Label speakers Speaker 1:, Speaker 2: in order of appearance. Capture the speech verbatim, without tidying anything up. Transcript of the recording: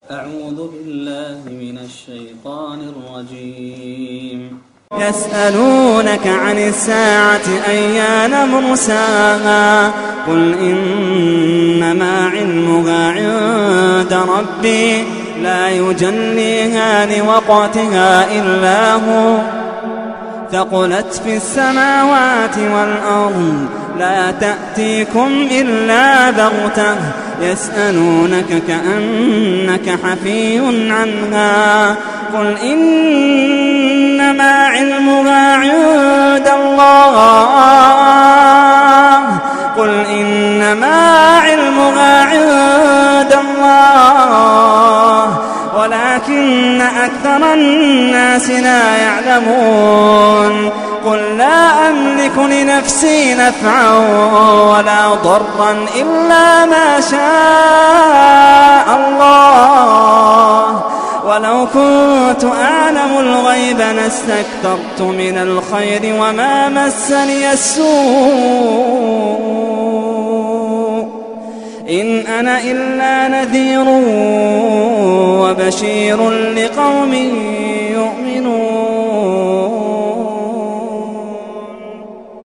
Speaker 1: أعوذ بالله من الشيطان الرجيم.
Speaker 2: يسألونك عن الساعة أيان مرساها قل إنما علمها عند ربي لا يجليها لوقتها إلا هو ثقلت في السماوات والأرض لا تأتيكم إلا بغتة يسألونك كأنك حفي عنها قل إنما علمها عند الله قل إنما علمها عند الله ولكن أكثر الناس لا يعلمون قل لا أملك لنفسي نفعا ولا ضرا إلا ما شاء الله ولو كنت أعلم الغيب لاستكثرت من الخير وما مسني السوء إن أنا إلا نذير وبشير لقوم يؤمنون.